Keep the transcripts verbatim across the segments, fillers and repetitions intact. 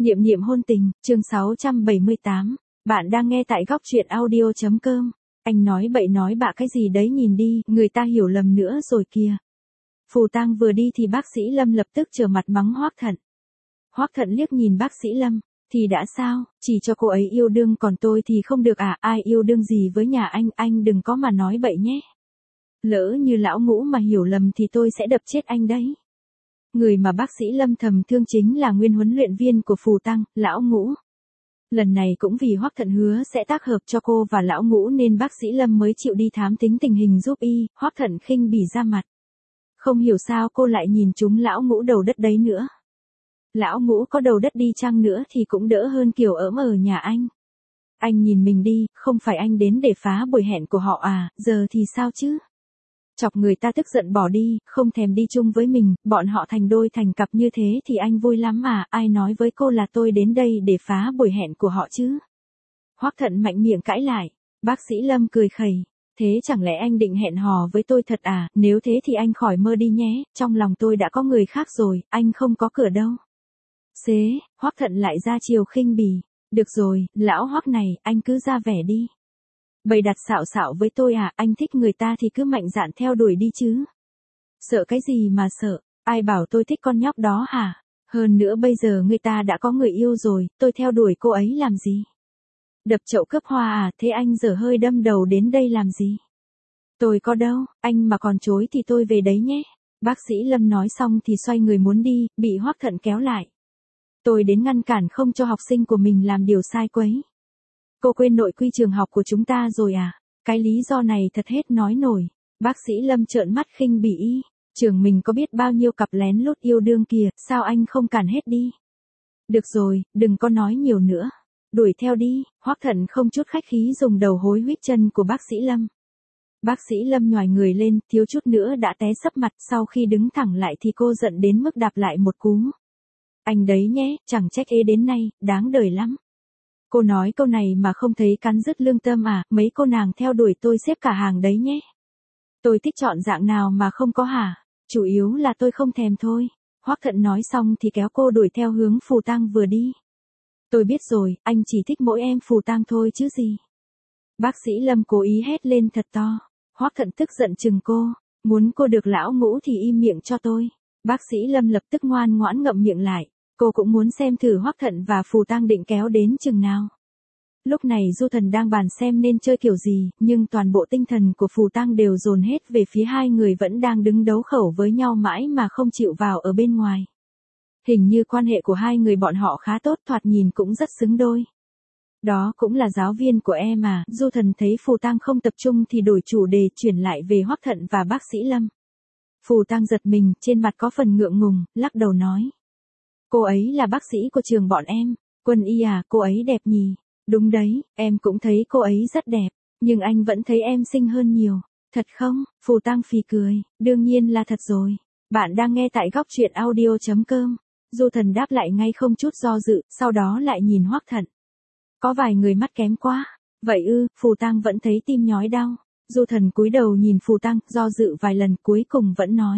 Niệm niệm hôn tình, chương sáu trăm bảy mươi tám. Bạn đang nghe tại góc truyện audio chấm com. Anh nói bậy nói bạ cái gì đấy, nhìn đi, người ta hiểu lầm nữa rồi kìa. Phù Tang vừa đi thì bác sĩ Lâm lập tức trở mặt mắng Hoắc Thận. Hoắc Thận liếc nhìn bác sĩ Lâm, thì đã sao, chỉ cho cô ấy yêu đương còn tôi thì không được à, ai yêu đương gì với nhà anh, anh đừng có mà nói bậy nhé. Lỡ như lão Ngũ mà hiểu lầm thì tôi sẽ đập chết anh đấy. Người mà bác sĩ Lâm thầm thương chính là nguyên huấn luyện viên của Phù Tang, lão Ngũ. Lần này cũng vì Hoắc Thận hứa sẽ tác hợp cho cô và lão Ngũ nên bác sĩ Lâm mới chịu đi thám tính tình hình giúp y. Hoắc Thận khinh bỉ ra mặt. Không hiểu sao cô lại nhìn chúng lão Ngũ đầu đất đấy nữa. Lão Ngũ có đầu đất đi chăng nữa thì cũng đỡ hơn kiểu ỡm ở nhà anh. Anh nhìn mình đi, không phải anh đến để phá buổi hẹn của họ à, giờ thì sao chứ? Chọc người ta tức giận bỏ đi, không thèm đi chung với mình, bọn họ thành đôi thành cặp như thế thì anh vui lắm mà, ai nói với cô là tôi đến đây để phá buổi hẹn của họ chứ? Hoắc Thận mạnh miệng cãi lại, bác sĩ Lâm cười khẩy, thế chẳng lẽ anh định hẹn hò với tôi thật à, nếu thế thì anh khỏi mơ đi nhé, trong lòng tôi đã có người khác rồi, anh không có cửa đâu. Xế, Hoắc Thận lại ra chiều khinh bỉ, được rồi, lão Hoắc này, anh cứ ra vẻ đi. Bày đặt xạo xạo với tôi à, anh thích người ta thì cứ mạnh dạn theo đuổi đi chứ. Sợ cái gì mà sợ, ai bảo tôi thích con nhóc đó hả? Hơn nữa bây giờ người ta đã có người yêu rồi, tôi theo đuổi cô ấy làm gì? Đập chậu cướp hoa à, thế anh dở hơi đâm đầu đến đây làm gì? Tôi có đâu, anh mà còn chối thì tôi về đấy nhé. Bác sĩ Lâm nói xong thì xoay người muốn đi, bị Hoắc Thận kéo lại. Tôi đến ngăn cản không cho học sinh của mình làm điều sai quấy. Cô quên nội quy trường học của chúng ta rồi à? Cái lý do này thật hết nói nổi. Bác sĩ Lâm trợn mắt khinh bỉ y. Trường mình có biết bao nhiêu cặp lén lút yêu đương kìa, sao anh không cản hết đi? Được rồi, đừng có nói nhiều nữa. Đuổi theo đi, Hoắc Thận không chút khách khí dùng đầu hối huýt chân của bác sĩ Lâm. Bác sĩ Lâm nhoài người lên, thiếu chút nữa đã té sấp mặt, sau khi đứng thẳng lại thì cô giận đến mức đạp lại một cú. Anh đấy nhé, chẳng trách ế đến nay, đáng đời lắm. Cô nói câu này mà không thấy cắn rứt lương tâm à, mấy cô nàng theo đuổi tôi xếp cả hàng đấy nhé. Tôi thích chọn dạng nào mà không có hả, chủ yếu là tôi không thèm thôi. Hoắc Thận nói xong thì kéo cô đuổi theo hướng Phù Tang vừa đi. Tôi biết rồi, anh chỉ thích mỗi em Phù Tang thôi chứ gì. Bác sĩ Lâm cố ý hét lên thật to. Hoắc Thận tức giận chừng cô, muốn cô được lão Ngũ thì im miệng cho tôi. Bác sĩ Lâm lập tức ngoan ngoãn ngậm miệng lại. Cô cũng muốn xem thử Hoắc Thận và Phù Tang định kéo đến chừng nào. Lúc này Du Thần đang bàn xem nên chơi kiểu gì, nhưng toàn bộ tinh thần của Phù Tang đều dồn hết về phía hai người vẫn đang đứng đấu khẩu với nhau mãi mà không chịu vào ở bên ngoài. Hình như quan hệ của hai người bọn họ khá tốt, thoạt nhìn cũng rất xứng đôi. Đó cũng là giáo viên của em à, Du Thần thấy Phù Tang không tập trung thì đổi chủ đề chuyển lại về Hoắc Thận và bác sĩ Lâm. Phù Tang giật mình, trên mặt có phần ngượng ngùng, lắc đầu nói. Cô ấy là bác sĩ của trường bọn em. Quân y à, cô ấy đẹp nhỉ? Đúng đấy, em cũng thấy cô ấy rất đẹp, nhưng anh vẫn thấy em xinh hơn nhiều. Thật không? Phù Tang phì cười, đương nhiên là thật rồi. Bạn đang nghe tại góc truyện audio chấm com. Du Thần đáp lại ngay không chút do dự, sau đó lại nhìn Hoắc Thận. Có vài người mắt kém quá. Vậy ư, Phù Tang vẫn thấy tim nhói đau. Du Thần cúi đầu nhìn Phù Tang, do dự vài lần cuối cùng vẫn nói.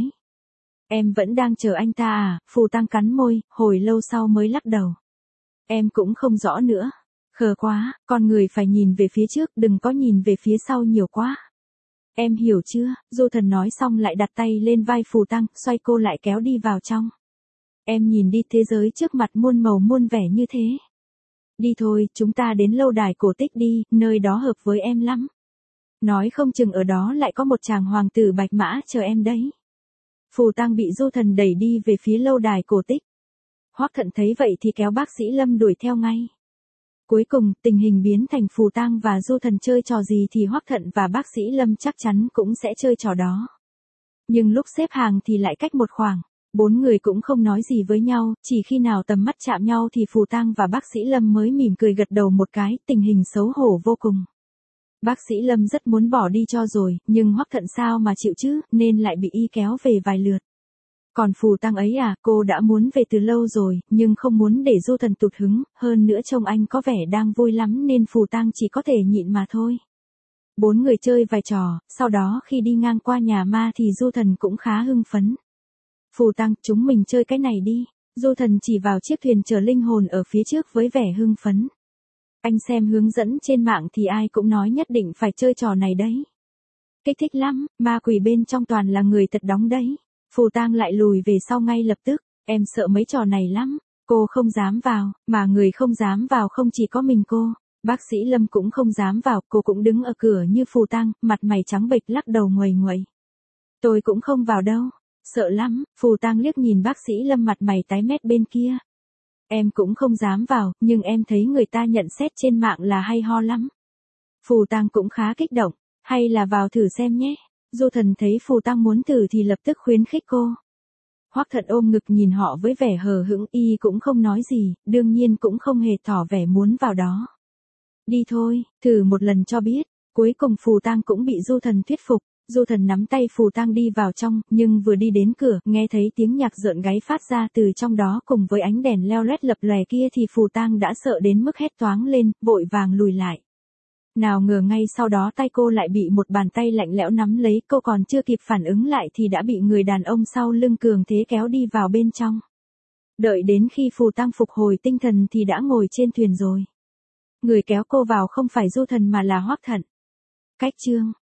Em vẫn đang chờ anh ta à, Phù Tang cắn môi, hồi lâu sau mới lắc đầu. Em cũng không rõ nữa. Khờ quá, con người phải nhìn về phía trước, đừng có nhìn về phía sau nhiều quá. Em hiểu chưa? Du Thần nói xong lại đặt tay lên vai Phù Tang, xoay cô lại kéo đi vào trong. Em nhìn đi, thế giới trước mặt muôn màu muôn vẻ như thế. Đi thôi, chúng ta đến lâu đài cổ tích đi, nơi đó hợp với em lắm. Nói không chừng ở đó lại có một chàng hoàng tử bạch mã chờ em đấy. Phù Tang bị Du Thần đẩy đi về phía lâu đài cổ tích. Hoắc Thận thấy vậy thì kéo bác sĩ Lâm đuổi theo ngay. Cuối cùng, tình hình biến thành Phù Tang và Du Thần chơi trò gì thì Hoắc Thận và bác sĩ Lâm chắc chắn cũng sẽ chơi trò đó. Nhưng lúc xếp hàng thì lại cách một khoảng. Bốn người cũng không nói gì với nhau, chỉ khi nào tầm mắt chạm nhau thì Phù Tang và bác sĩ Lâm mới mỉm cười gật đầu một cái, tình hình xấu hổ vô cùng. Bác sĩ Lâm rất muốn bỏ đi cho rồi, nhưng Hoắc Thận sao mà chịu chứ, nên lại bị y kéo về vài lượt. Còn Phù Tang ấy à, cô đã muốn về từ lâu rồi, nhưng không muốn để Du Thần tụt hứng, hơn nữa trông anh có vẻ đang vui lắm nên Phù Tang chỉ có thể nhịn mà thôi. Bốn người chơi vài trò, sau đó khi đi ngang qua nhà ma thì Du Thần cũng khá hưng phấn. Phù Tang, chúng mình chơi cái này đi. Du Thần chỉ vào chiếc thuyền chở linh hồn ở phía trước với vẻ hưng phấn. Anh xem hướng dẫn trên mạng thì ai cũng nói nhất định phải chơi trò này đấy. Kích thích lắm, ma quỷ bên trong toàn là người thật đóng đấy. Phù Tang lại lùi về sau ngay lập tức, em sợ mấy trò này lắm, cô không dám vào, mà người không dám vào không chỉ có mình cô. Bác sĩ Lâm cũng không dám vào, cô cũng đứng ở cửa như Phù Tang, mặt mày trắng bệch lắc đầu nguầy nguậy. Tôi cũng không vào đâu, sợ lắm, Phù Tang liếc nhìn bác sĩ Lâm mặt mày tái mét bên kia. Em cũng không dám vào, nhưng em thấy người ta nhận xét trên mạng là hay ho lắm. Phù Tang cũng khá kích động, hay là vào thử xem nhé. Du Thần thấy Phù Tang muốn thử thì lập tức khuyến khích cô. Hoắc Thận ôm ngực nhìn họ với vẻ hờ hững, y cũng không nói gì, đương nhiên cũng không hề tỏ vẻ muốn vào đó. Đi thôi, thử một lần cho biết. Cuối cùng Phù Tang cũng bị Du Thần thuyết phục. Du Thần nắm tay Phù Tang đi vào trong, nhưng vừa đi đến cửa, nghe thấy tiếng nhạc rợn gáy phát ra từ trong đó cùng với ánh đèn leo lét lập lòe kia thì Phù Tang đã sợ đến mức hét toáng lên, vội vàng lùi lại. Nào ngờ ngay sau đó tay cô lại bị một bàn tay lạnh lẽo nắm lấy, cô còn chưa kịp phản ứng lại thì đã bị người đàn ông sau lưng cường thế kéo đi vào bên trong. Đợi đến khi Phù Tang phục hồi tinh thần thì đã ngồi trên thuyền rồi. Người kéo cô vào không phải Du Thần mà là Hoắc Thận. Cách chương